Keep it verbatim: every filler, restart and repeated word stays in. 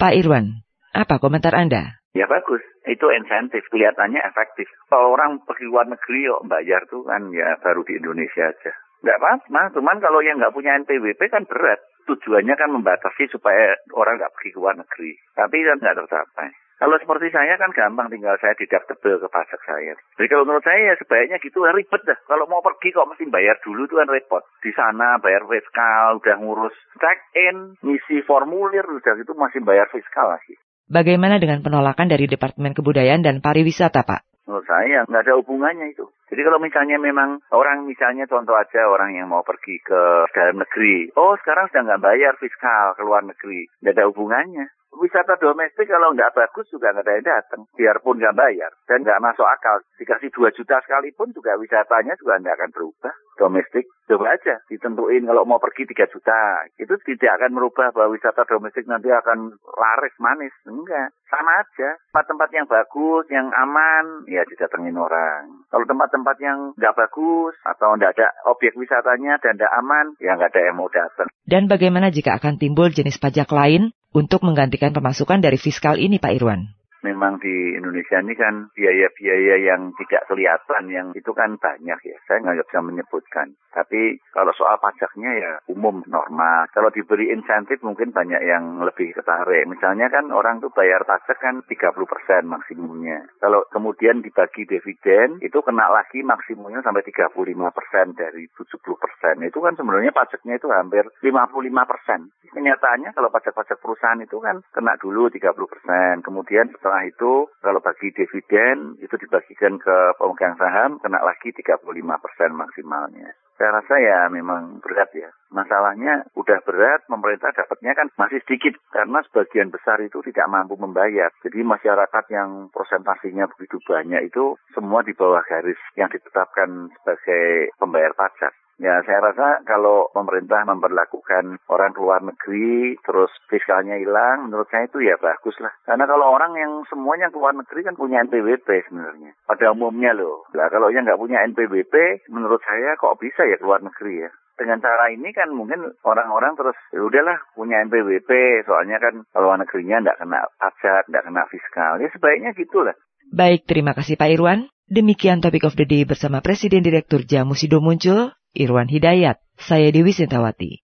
Pak Irwan, apa komentar Anda? Ya bagus, itu insentif, kelihatannya efektif. Kalau orang pergi luar negeri yuk bayar tuh kan ya baru di Indonesia aja. Nggak apa-apa, cuman kalau yang nggak punya N P W P kan berat. Tujuannya kan membatasi supaya orang nggak pergi ke luar negeri. Tapi kan nggak tercapai. Kalau seperti saya kan gampang, tinggal saya deductible ke pajak saya. Jadi kalau menurut saya ya sebaiknya gitu, ribet dah. Kalau mau pergi kok mesti bayar dulu itu kan repot. Di sana bayar fiskal, udah ngurus check-in, ngisi formulir, udah gitu masih bayar fiskal lagi. Bagaimana dengan penolakan dari Departemen Kebudayaan dan Pariwisata, Pak? Menurut saya nggak ada hubungannya itu. Jadi kalau misalnya memang orang, misalnya contoh aja orang yang mau pergi ke dalam negeri. Oh sekarang sudah nggak bayar fiskal ke luar negeri. Nggak ada hubungannya. Wisata domestik kalau nggak bagus juga nggak ada yang datang. Biarpun nggak bayar. Dan nggak masuk akal. Dikasih dua juta sekalipun juga wisatanya juga nggak akan berubah. Domestik, coba aja ditentuin kalau mau pergi tiga juta. Itu tidak akan merubah bahwa wisata domestik nanti akan laris manis. Enggak, sama aja. Tempat-tempat yang bagus, yang aman, ya didatengin orang. Kalau tempat-tempat yang nggak bagus atau nggak ada objek wisatanya dan nggak aman, ya nggak ada yang mau datang. Dan bagaimana jika akan timbul jenis pajak lain untuk menggantikan pemasukan dari fiskal ini, Pak Irwan? Memang di Indonesia ini kan biaya-biaya yang tidak kelihatan, yang itu kan banyak ya. Saya nggak bisa menyebutkan. Tapi kalau soal pajaknya ya umum, normal. Kalau diberi insentif mungkin banyak yang lebih tertarik. Misalnya kan orang tuh bayar pajak kan tiga puluh persen maksimumnya. Kalau kemudian dibagi dividen, itu kena lagi maksimumnya sampai tiga puluh lima persen dari tujuh puluh persen. Itu kan sebenarnya pajaknya itu hampir lima puluh lima persen. Kenyataannya kalau pajak-pajak perusahaan itu kan kena dulu tiga puluh persen. Kemudian setelah Setelah itu, kalau bagi dividen, itu dibagikan ke pemegang saham, kena lagi tiga puluh lima persen maksimalnya. Saya rasa ya memang berat ya. Masalahnya udah berat, pemerintah dapatnya kan masih sedikit. Karena sebagian besar itu tidak mampu membayar. Jadi masyarakat yang presentasinya begitu banyak itu semua di bawah garis yang ditetapkan sebagai pembayar pajak. Ya saya rasa kalau pemerintah memperlakukan orang keluar negeri terus fiskalnya hilang, menurut saya itu ya bagus lah. Karena kalau orang yang semuanya keluar negeri kan punya N P W P sebenarnya. Pada umumnya loh. Lah kalau yang nggak punya N P W P, menurut saya kok bisa ya keluar negeri ya. Dengan cara ini kan mungkin orang-orang terus ya udahlah punya N P W P, soalnya kan kalau luar negerinya nggak kena pajak, nggak kena fiskal. Ya sebaiknya gitulah. Baik, terima kasih Pak Irwan. Demikian Topik of the Day bersama Presiden Direktur Jamu Sido Muncul, Irwan Hidayat. Saya Dewi Sintawati.